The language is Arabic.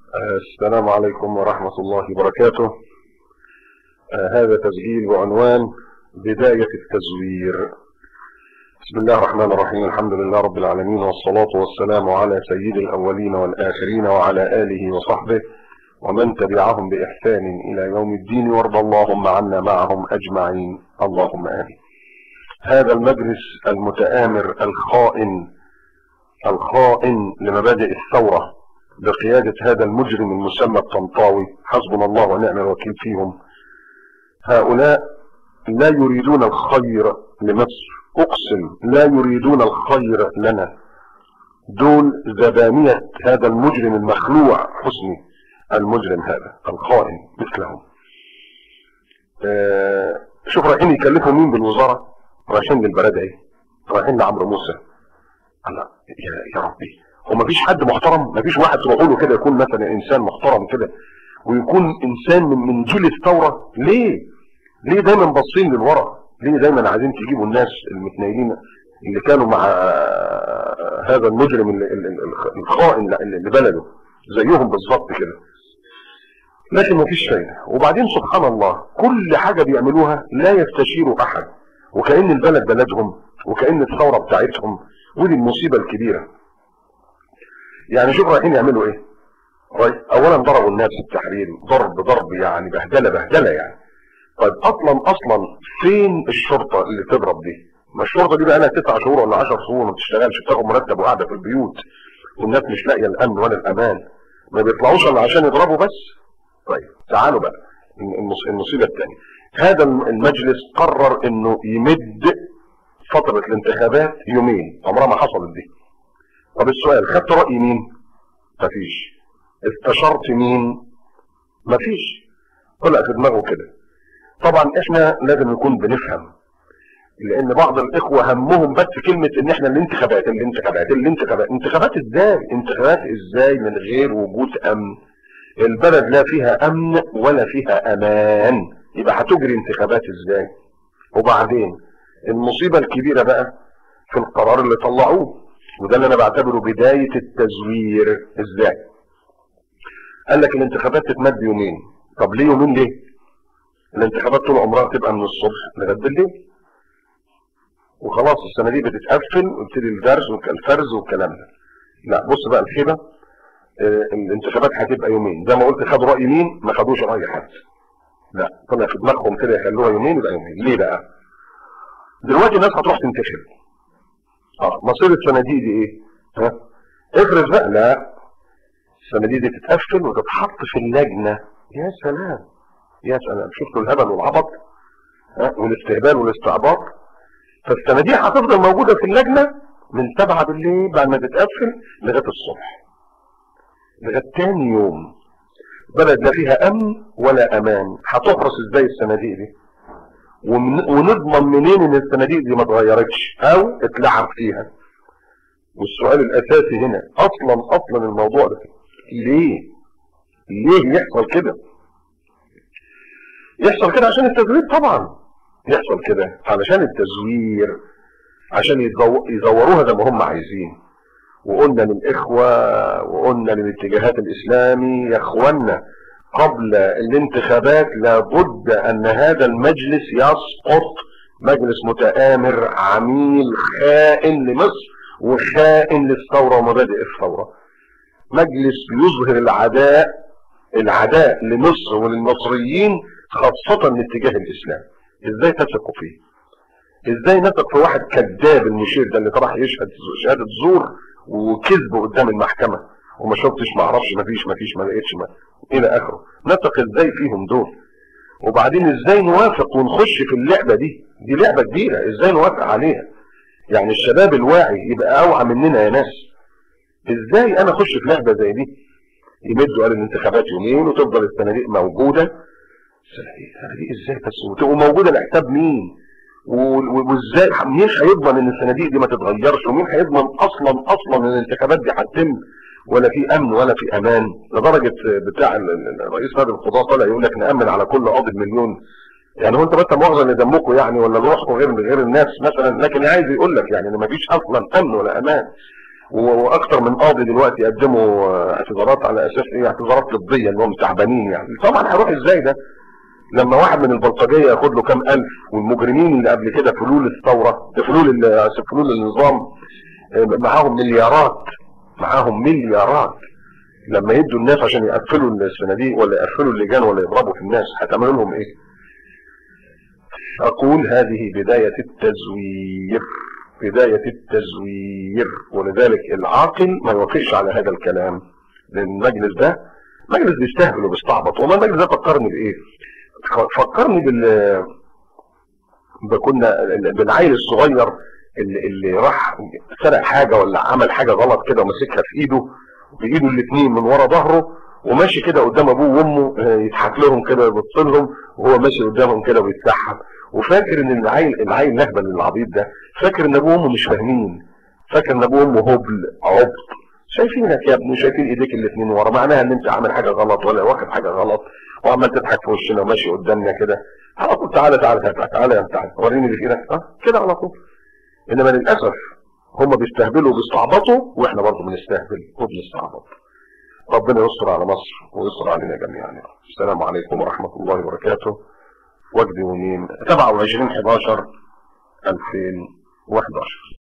السلام عليكم ورحمة الله وبركاته. هذا تسجيل بعنوان بداية التزوير. بسم الله الرحمن الرحيم، الحمد لله رب العالمين، والصلاة والسلام على سيد الأولين والآخرين وعلى آله وصحبه ومن تبعهم بإحسان إلى يوم الدين، وارض اللهم عنا معهم أجمعين، اللهم آمين. هذا المجلس المتآمر الخائن لمبادئ الثورة بقيادة هذا المجرم المسمى الطنطاوي، حسبنا الله ونعم الوكيل فيهم، هؤلاء لا يريدون الخير لمصر، أقسم لا يريدون الخير لنا. دول زبانية هذا المجرم المخلوع حسني، المجرم هذا الخائن مثلهم. شوف رايحين يكلفوا مين بالوزارة؟ رايحين للبرادعي، رايحين لعمرو موسى. الله يا ربي، هو مفيش حد محترم؟ مفيش واحد تروحوا له كده يكون مثلا انسان محترم كده ويكون انسان من جيل الثوره؟ ليه دايما باصين للورا؟ ليه دايما عايزين تجيبوا الناس المتنيلين اللي كانوا مع هذا المجرم الخائن لبلده زيهم بالظبط كده؟ لكن مفيش فايده. وبعدين سبحان الله، كل حاجه بيعملوها لا يستشيروا احد، وكأن البلد بلدهم وكأن الثوره بتاعتهم، ودي المصيبه الكبيره. يعني شوف رايحين يعملوا ايه؟ اولا ضربوا الناس في التحرير ضرب يعني بهدله يعني. طيب اصلا فين الشرطه اللي تضرب دي؟ ما الشرطه دي بقى لها 9 شهور ولا 10 شهور ما بتشتغلش، بتاخد مرتب وقاعده في البيوت، والناس مش لاقيه الامن ولا الامان، ما بيطلعوش الا عشان يضربوا بس. طيب تعالوا بقى المصيبه الثانيه. هذا المجلس قرر انه يمد فتره الانتخابات يومين، عمرها ما حصلت دي. طب السؤال، خدت رأي مين؟ مفيش. استشرت مين؟ مفيش. طلع في دماغه كده. طبعا احنا لازم نكون بنفهم، لان بعض الاخوة همهم بس كلمة ان احنا الانتخابات انتخابات ازاي من غير وجود امن؟ البلد لا فيها امن ولا فيها امان، يبقى هتجري انتخابات ازاي؟ وبعدين المصيبة الكبيرة بقى في القرار اللي طلعوه، وده اللي انا بعتبره بداية التزوير. ازاي؟ قال لك الانتخابات تتمد يومين. طب ليه يومين؟ ليه؟ الانتخابات طول عمرها تبقى من الصبح لغايه بالليل، وخلاص الصناديق بتتقفل ويبتدي الفرز والكلام ده. لا بص بقى الخيبه، الانتخابات هتبقى يومين. زي ما قلت، خدوا راي مين؟ ما خدوش راي حد. لا، طلع في دماغهم كده يخلوها يومين يبقى يومين. ليه بقى؟ دلوقتي الناس هتروح تنتخب. مصير الصناديق دي ايه؟ افرض بقى لا، الصناديق دي تتقفل وتتحط في اللجنه. يا سلام يا سلام، شفتوا الهبل والعبط والاستهبال والاستعباط؟ فالصناديق هتفضل موجوده في اللجنه من 7 بالليل بعد ما تتقفل لغايه الصبح، لغايه تاني يوم. بلد لا فيها امن ولا امان، هتحرس ازاي الصناديق دي؟ ونضمن منين ان الصناديق دي ما اتغيرتش او اتلعب فيها؟ والسؤال الاساسي هنا، اصلا الموضوع ده ليه يحصل كده؟ يحصل كده عشان التزوير. طبعا يحصل كده علشان التزوير، عشان يزوروها زي ما هم عايزين. وقلنا للاخوه وقلنا للاتجاهات الاسلامي، يا اخوانا قبل الانتخابات لابد ان هذا المجلس يسقط. مجلس متآمر عميل خائن لمصر وخائن للثوره ومبادئ الثوره. مجلس يظهر العداء لمصر وللمصريين، خاصه من اتجاه الاسلام. ازاي تثقوا فيه؟ ازاي نثق في واحد كذاب المشير ده اللي طلع يشهد شهاده زور وكذب قدام المحكمه وما شفتش ما اعرفش ما لقيتش الى اخره؟ نثق ازاي فيهم دول؟ وبعدين ازاي نوافق ونخش في اللعبه دي لعبه كبيره، ازاي نوافق عليها؟ يعني الشباب الواعي يبقى اوعى مننا يا ناس. ازاي انا اخش في لعبه زي دي؟ يمدوا قال الانتخابات يومين وتفضل الصناديق موجوده. الصناديق ازاي بس؟ وتبقى موجوده لحساب مين؟ وازاي مين هيضمن ان الصناديق دي ما تتغيرش؟ ومين هيضمن اصلا ان الانتخابات دي هتتم ولا في امن ولا في امان؟ لدرجه بتاع الرئيس نادي القضاء طالع يقول لك نامن على كل قاضي ب1,000,000. يعني هو انت بس مؤاخذه ان دمكم يعني ولا روحكم غير الناس مثلا، لكن عايز يقول لك يعني ان ما فيش اصلا امن ولا امان. واكتر من قاضي دلوقتي يقدموا اعتذارات على اساس ايه؟ اعتذارات طبيه انهم تعبانين يعني. طبعا هيروح ازاي ده لما واحد من البلطجيه ياخد له كام الف، والمجرمين اللي قبل كده فلول الثوره ده فلول النظام معاهم مليارات، معاهم مليارات. لما يدوا الناس عشان يقفلوا الصناديق ولا يقفلوا اللجان ولا يضربوا في الناس هتعملوا لهم ايه؟ اقول هذه بدايه التزوير، بدايه التزوير. ولذلك العاقل ما يوافقش على هذا الكلام، لان المجلس ده مجلس بيستهبل وبيستعبط. والله المجلس ده فكرني بايه؟ فكرني كنا بالعيل الصغير اللي راح سرق حاجه ولا عمل حاجه غلط كده ومسكها في ايده بايده الاثنين من ورا ظهره، وماشي كده قدام ابوه وامه يضحك لهم كده يبص لهم وهو ماشي قدامهم كده ويتسحب، وفاكر ان العيل نهبل العبيط ده فاكر ان ابوه وامه مش فاهمين، فاكر ان ابوه وامه هبل عبط. شايفينك يا ابني، شايفين ايديك الاثنين ورا، معناها ان انت عامل حاجه غلط ولا واخد حاجه غلط وعمال تضحك في وشنا وماشي قدامنا كده. على طول تعالى تعالى يا بتاع وريني اللي في ايدك كده على طول. انما للاسف هم بيستهبلوا وبيستعبطوا، واحنا برضه بنستهبل وبنستعبط. ربنا يستر على مصر ويستر علينا جميعا. السلام عليكم ورحمه الله وبركاته. وجدي ومين 27/11/2011.